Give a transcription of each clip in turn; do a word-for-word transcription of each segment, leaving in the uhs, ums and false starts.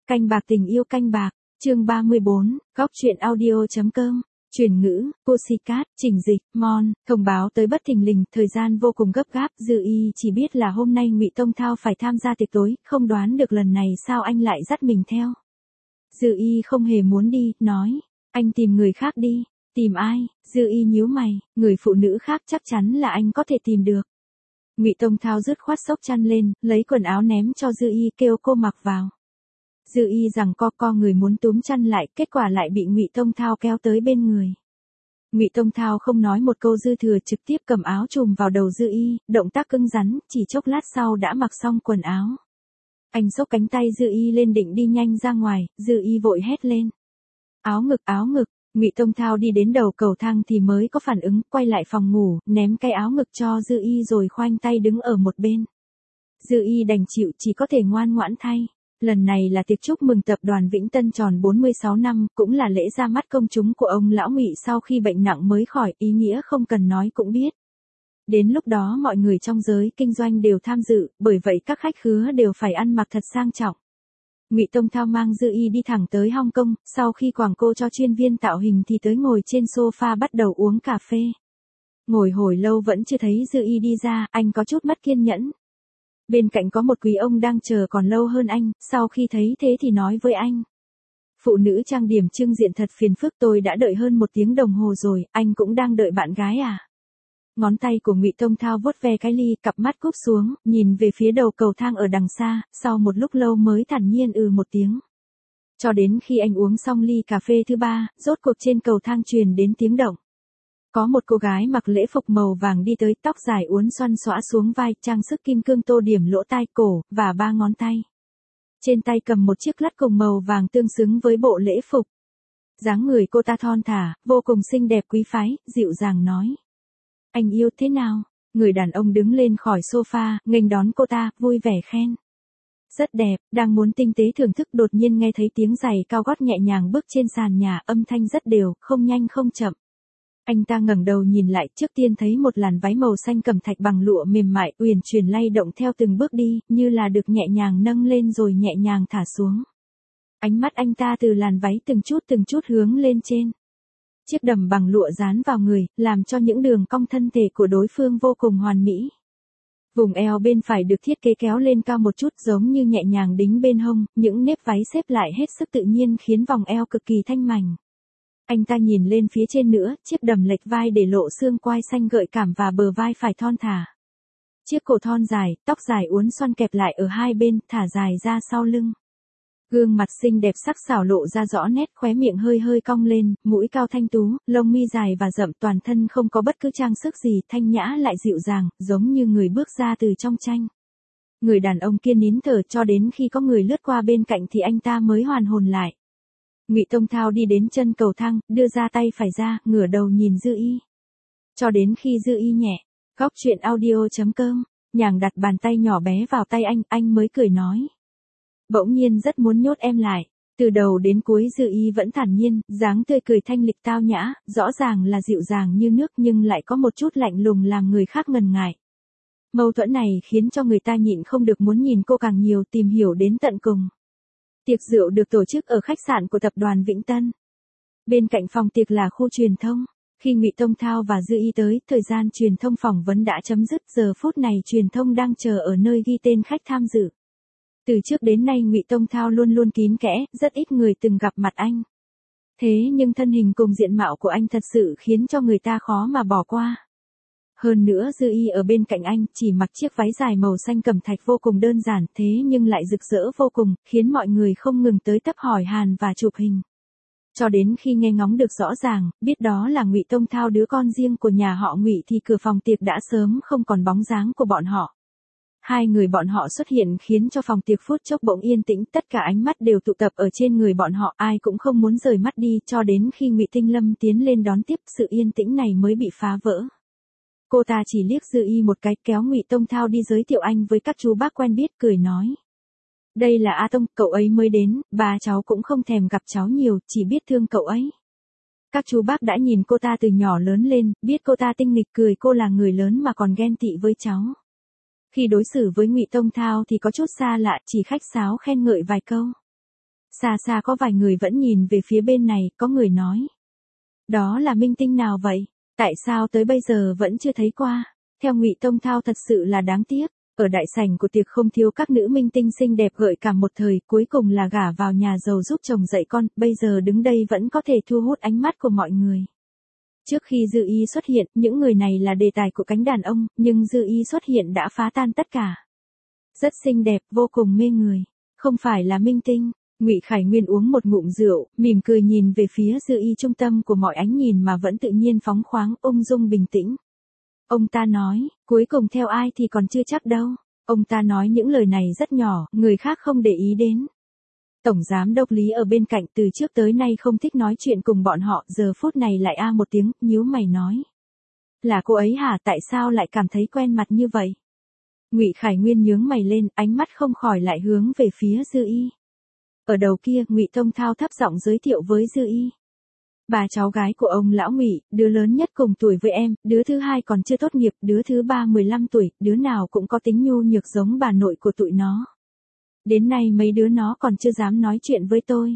Canh bạc tình yêu canh bạc, chương ba mươi bốn, góc truyện audio chấm com, chuyển ngữ, Pussycat, chỉnh dịch, Mon, thông báo tới bất thình lình, thời gian vô cùng gấp gáp, Dư Y chỉ biết là hôm nay Ngụy Tông Thao phải tham gia tiệc tối, không đoán được lần này sao anh lại dắt mình theo. Dư Y không hề muốn đi, nói, anh tìm người khác đi. Tìm ai? Dư Y nhíu mày, người phụ nữ khác chắc chắn là anh có thể tìm được. Ngụy Tông Thao dứt khoát xốc chăn lên, lấy quần áo ném cho Dư Y, kêu cô mặc vào. Dư Y rằng co co người muốn túm chăn lại, kết quả lại bị Ngụy Tông Thao kéo tới bên người. Ngụy Tông Thao không nói một câu dư thừa, trực tiếp cầm áo trùm vào đầu Dư Y, động tác cứng rắn, chỉ chốc lát sau đã mặc xong quần áo. Anh xốc cánh tay Dư Y lên định đi nhanh ra ngoài, Dư Y vội hét lên. Áo ngực, áo ngực. Ngụy Tông Thao đi đến đầu cầu thang thì mới có phản ứng, quay lại phòng ngủ, ném cái áo ngực cho Dư Y rồi khoanh tay đứng ở một bên. Dư Y đành chịu, chỉ có thể ngoan ngoãn thay. Lần này là tiệc chúc mừng tập đoàn Vĩnh Tân tròn bốn mươi sáu năm, cũng là lễ ra mắt công chúng của ông lão Ngụy sau khi bệnh nặng mới khỏi, ý nghĩa không cần nói cũng biết. Đến lúc đó mọi người trong giới kinh doanh đều tham dự, bởi vậy các khách khứa đều phải ăn mặc thật sang trọng. Ngụy Tông Thao mang Dư Y đi thẳng tới Hong Kong, sau khi quảng cô cho chuyên viên tạo hình thì tới ngồi trên sofa bắt đầu uống cà phê. Ngồi hồi lâu vẫn chưa thấy Dư Y đi ra, anh có chút mất kiên nhẫn. Bên cạnh có một quý ông đang chờ còn lâu hơn anh, sau khi thấy thế thì nói với anh. Phụ nữ trang điểm trưng diện thật phiền phức, tôi đã đợi hơn một tiếng đồng hồ rồi, anh cũng đang đợi bạn gái à? Ngón tay của Ngụy Tông Thao vuốt ve cái ly, cặp mắt cúp xuống, nhìn về phía đầu cầu thang ở đằng xa, sau một lúc lâu mới thản nhiên ừ một tiếng. Cho đến khi anh uống xong ly cà phê thứ ba, rốt cuộc trên cầu thang truyền đến tiếng động. Có một cô gái mặc lễ phục màu vàng đi tới, tóc dài uốn xoăn xõa xuống vai, trang sức kim cương tô điểm lỗ tai, cổ, và ba ngón tay. Trên tay cầm một chiếc lắc cùng màu vàng tương xứng với bộ lễ phục. Dáng người cô ta thon thả, vô cùng xinh đẹp quý phái, dịu dàng nói. Anh yêu thế nào? Người đàn ông đứng lên khỏi sofa, nghênh đón cô ta, vui vẻ khen. Rất đẹp, đang muốn tinh tế thưởng thức đột nhiên nghe thấy tiếng giày cao gót nhẹ nhàng bước trên sàn nhà, âm thanh rất đều, không nhanh không chậm. Anh ta ngẩng đầu nhìn lại, trước tiên thấy một làn váy màu xanh cẩm thạch bằng lụa mềm mại, uyển chuyển lay động theo từng bước đi, như là được nhẹ nhàng nâng lên rồi nhẹ nhàng thả xuống. Ánh mắt anh ta từ làn váy từng chút từng chút hướng lên trên. Chiếc đầm bằng lụa dán vào người, làm cho những đường cong thân thể của đối phương vô cùng hoàn mỹ. Vùng eo bên phải được thiết kế kéo lên cao một chút giống như nhẹ nhàng đính bên hông, những nếp váy xếp lại hết sức tự nhiên khiến vòng eo cực kỳ thanh mảnh. Anh ta nhìn lên phía trên nữa, chiếc đầm lệch vai để lộ xương quai xanh gợi cảm và bờ vai phải thon thả. Chiếc cổ thon dài, tóc dài uốn xoăn kẹp lại ở hai bên, thả dài ra sau lưng. Gương mặt xinh đẹp sắc sảo lộ ra rõ nét, khóe miệng hơi hơi cong lên, mũi cao thanh tú, lông mi dài và rậm, toàn thân không có bất cứ trang sức gì, thanh nhã lại dịu dàng, giống như người bước ra từ trong tranh. Người đàn ông kia nín thở cho đến khi có người lướt qua bên cạnh thì anh ta mới hoàn hồn lại. Ngụy Tông Thao đi đến chân cầu thang, đưa ra tay phải ra, ngửa đầu nhìn Dư Y. Cho đến khi Dư Y nhẹ, góc truyện audio chấm com, nhàng đặt bàn tay nhỏ bé vào tay anh, anh mới cười nói. Bỗng nhiên rất muốn nhốt em lại. Từ đầu đến cuối Dư Y vẫn thản nhiên, dáng tươi cười thanh lịch tao nhã, rõ ràng là dịu dàng như nước nhưng lại có một chút lạnh lùng làm người khác ngần ngại. Mâu thuẫn này khiến cho người ta nhịn không được muốn nhìn cô càng nhiều, tìm hiểu đến tận cùng. Tiệc rượu được tổ chức ở khách sạn của tập đoàn Vĩnh Tân. Bên cạnh phòng tiệc là khu truyền thông. Khi Ngụy Tông Thao và Dư Y tới, thời gian truyền thông phỏng vấn đã chấm dứt, giờ phút này truyền thông đang chờ ở nơi ghi tên khách tham dự. Từ trước đến nay Ngụy Tông Thao luôn luôn kín kẽ, rất ít người từng gặp mặt anh. Thế nhưng thân hình cùng diện mạo của anh thật sự khiến cho người ta khó mà bỏ qua. Hơn nữa Dư Y ở bên cạnh anh, chỉ mặc chiếc váy dài màu xanh cẩm thạch vô cùng đơn giản, thế nhưng lại rực rỡ vô cùng, khiến mọi người không ngừng tới tấp hỏi han và chụp hình. Cho đến khi nghe ngóng được rõ ràng, biết đó là Ngụy Tông Thao đứa con riêng của nhà họ Ngụy thì cửa phòng tiệc đã sớm không còn bóng dáng của bọn họ. Hai người bọn họ xuất hiện khiến cho phòng tiệc phút chốc bỗng yên tĩnh, tất cả ánh mắt đều tụ tập ở trên người bọn họ, ai cũng không muốn rời mắt đi, cho đến khi Ngụy Tinh Lâm tiến lên đón tiếp, sự yên tĩnh này mới bị phá vỡ. Cô ta chỉ liếc Dư Y một cái, kéo Ngụy Tông Thao đi giới thiệu anh với các chú bác quen biết, cười nói. Đây là A Tông, cậu ấy mới đến, ba cháu cũng không thèm gặp cháu nhiều, chỉ biết thương cậu ấy. Các chú bác đã nhìn cô ta từ nhỏ lớn lên, biết cô ta tinh nghịch, cười cô là người lớn mà còn ghen tị với cháu. Khi đối xử với Ngụy Tông Thao thì có chút xa lạ, chỉ khách sáo khen ngợi vài câu. Xa xa có vài người vẫn nhìn về phía bên này, có người nói. Đó là minh tinh nào vậy? Tại sao tới bây giờ vẫn chưa thấy qua? Theo Ngụy Tông Thao thật sự là đáng tiếc. Ở đại sảnh của tiệc không thiếu các nữ minh tinh xinh đẹp gợi cảm một thời, cuối cùng là gả vào nhà giàu giúp chồng dạy con, bây giờ đứng đây vẫn có thể thu hút ánh mắt của mọi người. Trước khi Dư Y xuất hiện, những người này là đề tài của cánh đàn ông, nhưng Dư Y xuất hiện đã phá tan tất cả. Rất xinh đẹp, vô cùng mê người. Không phải là minh tinh. Ngụy Khải Nguyên uống một ngụm rượu, mỉm cười nhìn về phía Dư Y, trung tâm của mọi ánh nhìn mà vẫn tự nhiên phóng khoáng, ung dung bình tĩnh. Ông ta nói, cuối cùng theo ai thì còn chưa chắc đâu. Ông ta nói những lời này rất nhỏ, người khác không để ý đến. Tổng giám đốc Lý ở bên cạnh từ trước tới nay không thích nói chuyện cùng bọn họ, giờ phút này lại a một tiếng, nhíu mày nói. Là cô ấy hả, tại sao lại cảm thấy quen mặt như vậy? Ngụy Khải Nguyên nhướng mày lên, ánh mắt không khỏi lại hướng về phía Dư Y. Ở đầu kia, Ngụy Tông Thao thấp giọng giới thiệu với Dư Y. Bà cháu gái của ông lão Ngụy, đứa lớn nhất cùng tuổi với em, đứa thứ hai còn chưa tốt nghiệp, đứa thứ ba mười lăm tuổi, đứa nào cũng có tính nhu nhược giống bà nội của tụi nó. Đến nay mấy đứa nó còn chưa dám nói chuyện với tôi.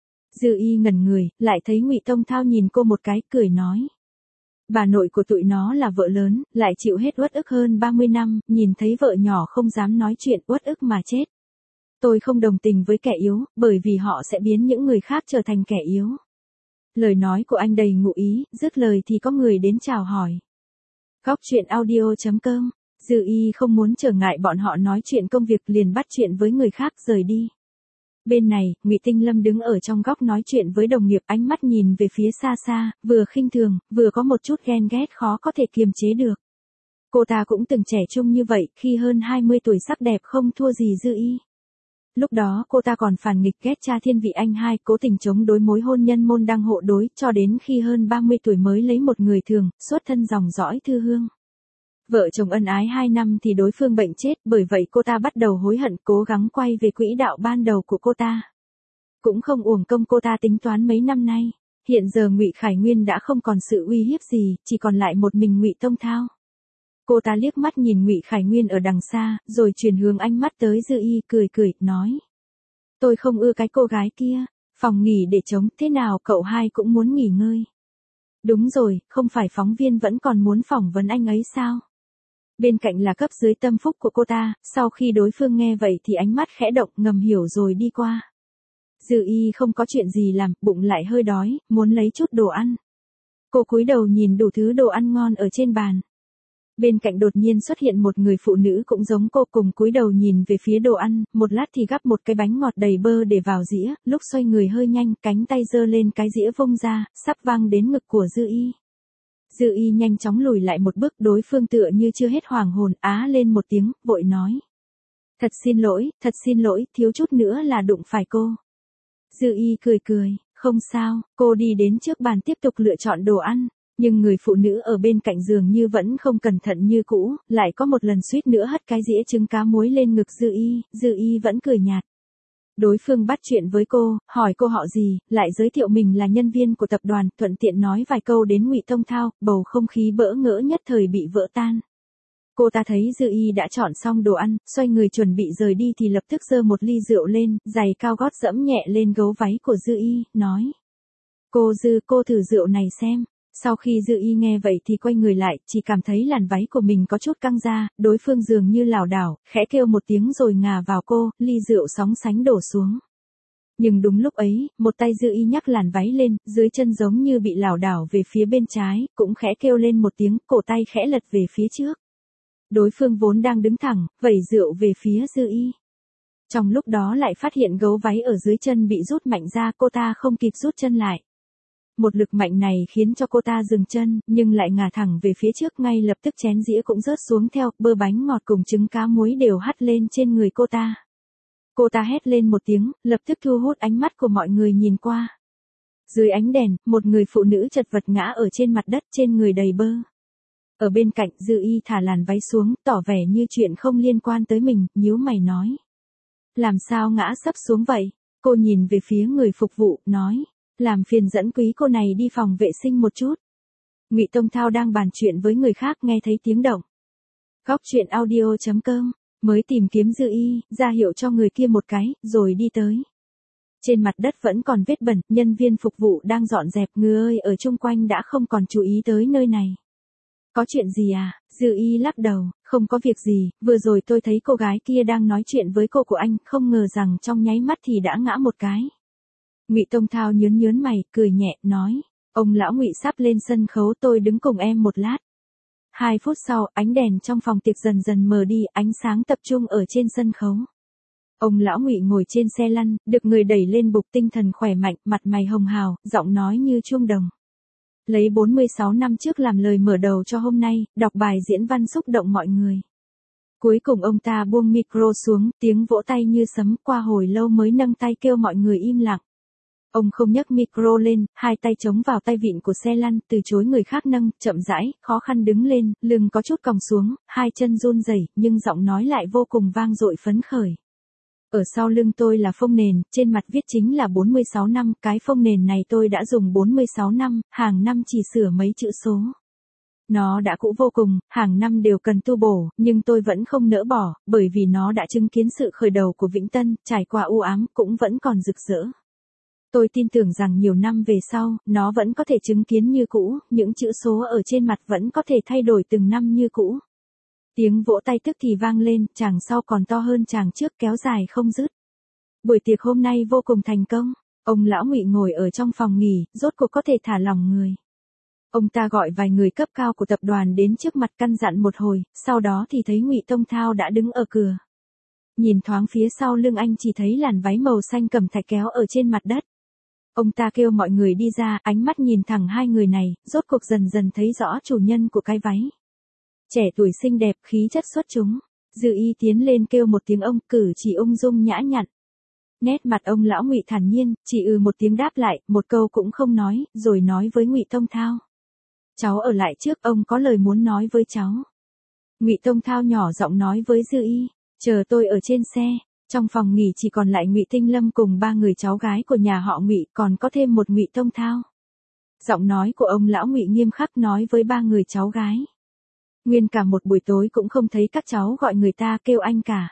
Dư Y ngẩn người, lại thấy Ngụy Tông Thao nhìn cô một cái, cười nói. Bà nội của tụi nó là vợ lớn, lại chịu hết uất ức hơn ba mươi năm, nhìn thấy vợ nhỏ không dám nói chuyện, uất ức mà chết. Tôi không đồng tình với kẻ yếu, bởi vì họ sẽ biến những người khác trở thành kẻ yếu. Lời nói của anh đầy ngụ ý, dứt lời thì có người đến chào hỏi. Góc truyện audio chấm com. Dư Y không muốn trở ngại bọn họ nói chuyện công việc, liền bắt chuyện với người khác rời đi. Bên này, Ngụy Tinh Lâm đứng ở trong góc nói chuyện với đồng nghiệp, ánh mắt nhìn về phía xa xa, vừa khinh thường, vừa có một chút ghen ghét khó có thể kiềm chế được. Cô ta cũng từng trẻ trung như vậy, khi hơn hai mươi tuổi sắc đẹp không thua gì Dư Y. Lúc đó cô ta còn phản nghịch ghét cha Thiên Vị Anh hai, cố tình chống đối mối hôn nhân môn đăng hộ đối, cho đến khi hơn ba mươi tuổi mới lấy một người thường, xuất thân dòng dõi Thư Hương. Vợ chồng ân ái hai năm thì đối phương bệnh chết, bởi vậy cô ta bắt đầu hối hận, cố gắng quay về quỹ đạo ban đầu của cô ta. Cũng không uổng công cô ta tính toán mấy năm nay. Hiện giờ Ngụy Khải Nguyên đã không còn sự uy hiếp gì, chỉ còn lại một mình Ngụy Tông Thao. Cô ta liếc mắt nhìn Ngụy Khải Nguyên ở đằng xa, rồi chuyển hướng ánh mắt tới Dư Y, cười cười, nói. Tôi không ưa cái cô gái kia, phòng nghỉ để trống, thế nào cậu hai cũng muốn nghỉ ngơi. Đúng rồi, không phải phóng viên vẫn còn muốn phỏng vấn anh ấy sao? Bên cạnh là cấp dưới tâm phúc của cô ta, sau khi đối phương nghe vậy thì ánh mắt khẽ động, ngầm hiểu rồi đi qua. Dư Y không có chuyện gì làm, bụng lại hơi đói, muốn lấy chút đồ ăn. Cô cúi đầu nhìn đủ thứ đồ ăn ngon ở trên bàn. Bên cạnh đột nhiên xuất hiện một người phụ nữ cũng giống cô, cùng cúi đầu nhìn về phía đồ ăn, một lát thì gắp một cái bánh ngọt đầy bơ để vào dĩa, lúc xoay người hơi nhanh, cánh tay giơ lên cái dĩa vung ra, sắp văng đến ngực của Dư Y. Dư Y nhanh chóng lùi lại một bước, đối phương tựa như chưa hết hoàng hồn, á lên một tiếng, vội nói. Thật xin lỗi, thật xin lỗi, thiếu chút nữa là đụng phải cô. Dư Y cười cười, không sao, cô đi đến trước bàn tiếp tục lựa chọn đồ ăn. Nhưng người phụ nữ ở bên cạnh giường như vẫn không cẩn thận như cũ, lại có một lần suýt nữa hất cái dĩa trứng cá muối lên ngực Dư Y, Dư Y vẫn cười nhạt. Đối phương bắt chuyện với cô, hỏi cô họ gì, lại giới thiệu mình là nhân viên của tập đoàn, thuận tiện nói vài câu đến Ngụy Tông Thao, bầu không khí bỡ ngỡ nhất thời bị vỡ tan. Cô ta thấy Dư Y đã chọn xong đồ ăn, xoay người chuẩn bị rời đi thì lập tức giơ một ly rượu lên, giày cao gót dẫm nhẹ lên gấu váy của Dư Y, nói. Cô Dư, cô thử rượu này xem. Sau khi Dư Y nghe vậy thì quay người lại, chỉ cảm thấy làn váy của mình có chút căng ra, đối phương dường như lảo đảo, khẽ kêu một tiếng rồi ngả vào cô, ly rượu sóng sánh đổ xuống. Nhưng đúng lúc ấy, một tay Dư Y nhắc làn váy lên, dưới chân giống như bị lảo đảo về phía bên trái, cũng khẽ kêu lên một tiếng, cổ tay khẽ lật về phía trước. Đối phương vốn đang đứng thẳng, vẩy rượu về phía Dư Y. Trong lúc đó lại phát hiện gấu váy ở dưới chân bị rút mạnh ra, cô ta không kịp rút chân lại. Một lực mạnh này khiến cho cô ta dừng chân, nhưng lại ngả thẳng về phía trước, ngay lập tức chén dĩa cũng rớt xuống theo, bơ bánh ngọt cùng trứng cá muối đều hắt lên trên người cô ta. Cô ta hét lên một tiếng, lập tức thu hút ánh mắt của mọi người nhìn qua. Dưới ánh đèn, một người phụ nữ chật vật ngã ở trên mặt đất, trên người đầy bơ. Ở bên cạnh, Dư Y thả làn váy xuống, tỏ vẻ như chuyện không liên quan tới mình, nhíu mày nói. Làm sao ngã sấp xuống vậy? Cô nhìn về phía người phục vụ, nói. Làm phiền dẫn quý cô này đi phòng vệ sinh một chút. Ngụy Tông Thao đang bàn chuyện với người khác, nghe thấy tiếng động. Góc truyện audio chấm com, mới tìm kiếm Dư Y, ra hiệu cho người kia một cái, rồi đi tới. Trên mặt đất vẫn còn vết bẩn, nhân viên phục vụ đang dọn dẹp, người ở chung quanh đã không còn chú ý tới nơi này. Có chuyện gì à? Dư Y lắc đầu, không có việc gì, vừa rồi tôi thấy cô gái kia đang nói chuyện với cô của anh, không ngờ rằng trong nháy mắt thì đã ngã một cái. Ngụy Tông Thao nhớn nhớn mày, cười nhẹ, nói, ông lão Ngụy sắp lên sân khấu, tôi đứng cùng em một lát. Hai phút sau, ánh đèn trong phòng tiệc dần dần mờ đi, ánh sáng tập trung ở trên sân khấu. Ông lão Ngụy ngồi trên xe lăn, được người đẩy lên bục, tinh thần khỏe mạnh, mặt mày hồng hào, giọng nói như chuông đồng. Lấy bốn mươi sáu năm trước làm lời mở đầu cho hôm nay, đọc bài diễn văn xúc động mọi người. Cuối cùng ông ta buông micro xuống, tiếng vỗ tay như sấm, qua hồi lâu mới nâng tay kêu mọi người im lặng. Ông không nhấc micro lên, hai tay chống vào tay vịn của xe lăn, từ chối người khác nâng, chậm rãi, khó khăn đứng lên, lưng có chút còng xuống, hai chân run rẩy, nhưng giọng nói lại vô cùng vang dội phấn khởi. Ở sau lưng tôi là phông nền, trên mặt viết chính là bốn mươi sáu năm, cái phông nền này tôi đã dùng bốn mươi sáu năm, hàng năm chỉ sửa mấy chữ số. Nó đã cũ vô cùng, hàng năm đều cần tu bổ, nhưng tôi vẫn không nỡ bỏ, bởi vì nó đã chứng kiến sự khởi đầu của Vĩnh Tân, trải qua u ám, cũng vẫn còn rực rỡ. Tôi tin tưởng rằng nhiều năm về sau, nó vẫn có thể chứng kiến như cũ, những chữ số ở trên mặt vẫn có thể thay đổi từng năm như cũ. Tiếng vỗ tay tức thì vang lên, chàng sau còn to hơn chàng trước, kéo dài không dứt. Buổi tiệc hôm nay vô cùng thành công, ông lão Ngụy ngồi ở trong phòng nghỉ, rốt cuộc có thể thả lỏng người. Ông ta gọi vài người cấp cao của tập đoàn đến trước mặt căn dặn một hồi, sau đó thì thấy Ngụy Tông Thao đã đứng ở cửa. Nhìn thoáng phía sau lưng anh chỉ thấy làn váy màu xanh cẩm thạch kéo ở trên mặt đất. Ông ta kêu mọi người đi ra, ánh mắt nhìn thẳng hai người này, rốt cuộc dần dần thấy rõ chủ nhân của cái váy. Trẻ tuổi xinh đẹp, khí chất xuất chúng. Dư Y tiến lên kêu một tiếng ông, cử chỉ ung dung nhã nhặn. Nét mặt ông lão Ngụy thản nhiên, chỉ ừ một tiếng đáp lại, một câu cũng không nói, rồi nói với Ngụy Tông Thao. Cháu ở lại trước, ông có lời muốn nói với cháu. Ngụy Tông Thao nhỏ giọng nói với Dư Y, chờ tôi ở trên xe. Trong phòng nghỉ chỉ còn lại Ngụy Tinh Lâm cùng ba người cháu gái của nhà họ Ngụy, còn có thêm một Ngụy Tông Thao. Giọng nói của ông lão Ngụy nghiêm khắc nói với ba người cháu gái. Nguyên cả một buổi tối cũng không thấy các cháu gọi người ta kêu anh cả.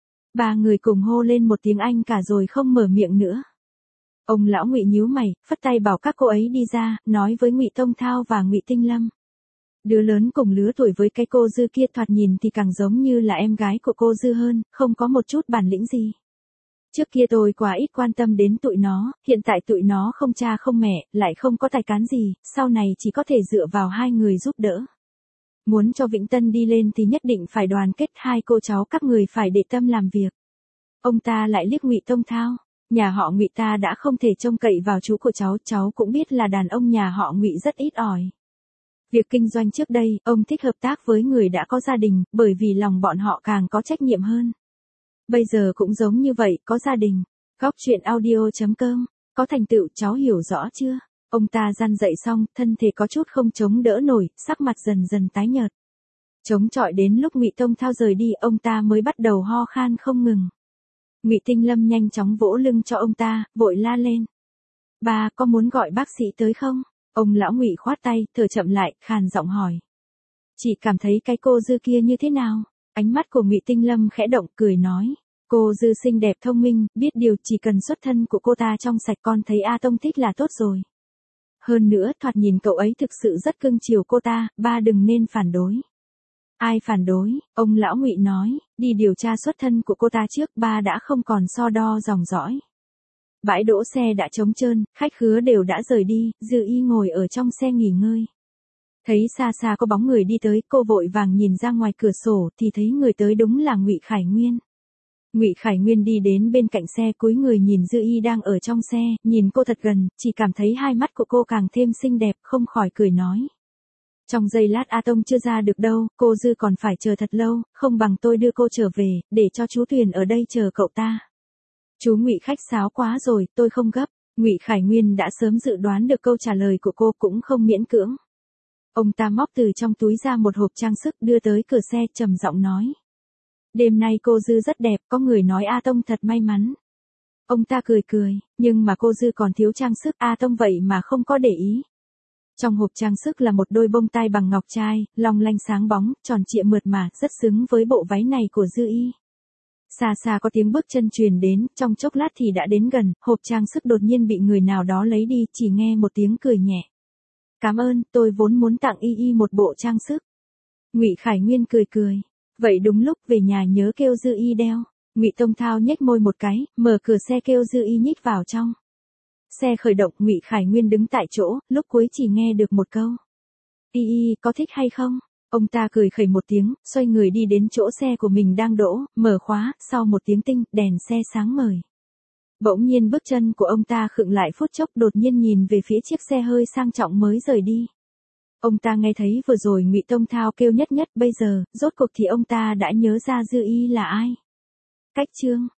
Ba người cùng hô lên một tiếng anh cả rồi không mở miệng nữa. Ông lão Ngụy nhíu mày, phất tay bảo các cô ấy đi ra, nói với Ngụy Tông Thao và Ngụy Tinh Lâm. Đứa lớn cùng lứa tuổi với cái cô Dư kia thoạt nhìn thì càng giống như là em gái của cô Dư hơn, không có một chút bản lĩnh gì. Trước kia tôi quá ít quan tâm đến tụi nó, hiện tại tụi nó không cha không mẹ, lại không có tài cán gì, sau này chỉ có thể dựa vào hai người giúp đỡ. Muốn cho Vĩnh Tân đi lên thì nhất định phải đoàn kết, hai cô cháu các người phải để tâm làm việc. Ông ta lại liếc Ngụy Tông Thao, nhà họ Ngụy ta đã không thể trông cậy vào chú của cháu, cháu cũng biết là đàn ông nhà họ Ngụy rất ít ỏi. Việc kinh doanh trước đây, ông thích hợp tác với người đã có gia đình, bởi vì lòng bọn họ càng có trách nhiệm hơn. Bây giờ cũng giống như vậy, có gia đình. Góc truyện audio chấm com, có thành tựu, cháu hiểu rõ chưa? Ông ta răn dậy xong, thân thể có chút không chống đỡ nổi, sắc mặt dần dần tái nhợt. Chống chọi đến lúc Ngụy Tông Thao rời đi, ông ta mới bắt đầu ho khan không ngừng. Ngụy Tinh Lâm nhanh chóng vỗ lưng cho ông ta, vội la lên. Ba, có muốn gọi bác sĩ tới không? Ông lão Ngụy khoát tay, thở chậm lại, khàn giọng hỏi. Chị cảm thấy cái cô Dư kia như thế nào? Ánh mắt của Ngụy Tinh Lâm khẽ động, cười nói. Cô Dư xinh đẹp thông minh, biết điều, chỉ cần xuất thân của cô ta trong sạch, con thấy A Tông thích là tốt rồi. Hơn nữa, thoạt nhìn cậu ấy thực sự rất cưng chiều cô ta, ba đừng nên phản đối. Ai phản đối? Ông lão Ngụy nói, đi điều tra xuất thân của cô ta trước, ba đã không còn so đo dòng dõi. Bãi đỗ xe đã trống trơn, khách khứa đều đã rời đi, Dư Y ngồi ở trong xe nghỉ ngơi. Thấy xa xa có bóng người đi tới, cô vội vàng nhìn ra ngoài cửa sổ thì thấy người tới đúng là Ngụy Khải Nguyên. Ngụy Khải Nguyên đi đến bên cạnh xe, cúi người nhìn Dư Y đang ở trong xe, nhìn cô thật gần, chỉ cảm thấy hai mắt của cô càng thêm xinh đẹp, không khỏi cười nói. Trong giây lát A Tông chưa ra được đâu, cô Dư còn phải chờ thật lâu, không bằng tôi đưa cô trở về, để cho chú Tuyền ở đây chờ cậu ta. Chú Ngụy khách sáo quá rồi, tôi không gấp. Ngụy Khải Nguyên đã sớm dự đoán được câu trả lời của cô, cũng không miễn cưỡng. Ông ta móc từ trong túi ra một hộp trang sức đưa tới cửa xe, trầm giọng nói. Đêm nay cô Dư rất đẹp, có người nói A Tông thật may mắn. Ông ta cười cười, nhưng mà cô Dư còn thiếu trang sức, A Tông vậy mà không có để ý. Trong hộp trang sức là một đôi bông tai bằng ngọc trai, long lanh sáng bóng, tròn trịa mượt mà, rất xứng với bộ váy này của Dư Y. Xa xa có tiếng bước chân truyền đến, trong chốc lát thì đã đến gần, hộp trang sức đột nhiên bị người nào đó lấy đi, chỉ nghe một tiếng cười nhẹ. Cảm ơn, tôi vốn muốn tặng Y Y một bộ trang sức. Ngụy Khải Nguyên cười cười. Vậy đúng lúc về nhà nhớ kêu Dư Y đeo. Ngụy Tông Thao nhếch môi một cái, mở cửa xe kêu Dư Y nhích vào trong. Xe khởi động, Ngụy Khải Nguyên đứng tại chỗ, lúc cuối chỉ nghe được một câu. Y Y, có thích hay không? Ông ta cười khẩy một tiếng, xoay người đi đến chỗ xe của mình đang đỗ, mở khóa, sau một tiếng tinh, đèn xe sáng ngời. Bỗng nhiên bước chân của ông ta khựng lại phút chốc, đột nhiên nhìn về phía chiếc xe hơi sang trọng mới rời đi. Ông ta nghe thấy vừa rồi Ngụy Tông Thao kêu nhất nhất, bây giờ, rốt cuộc thì ông ta đã nhớ ra Dư Y là ai. Cách chương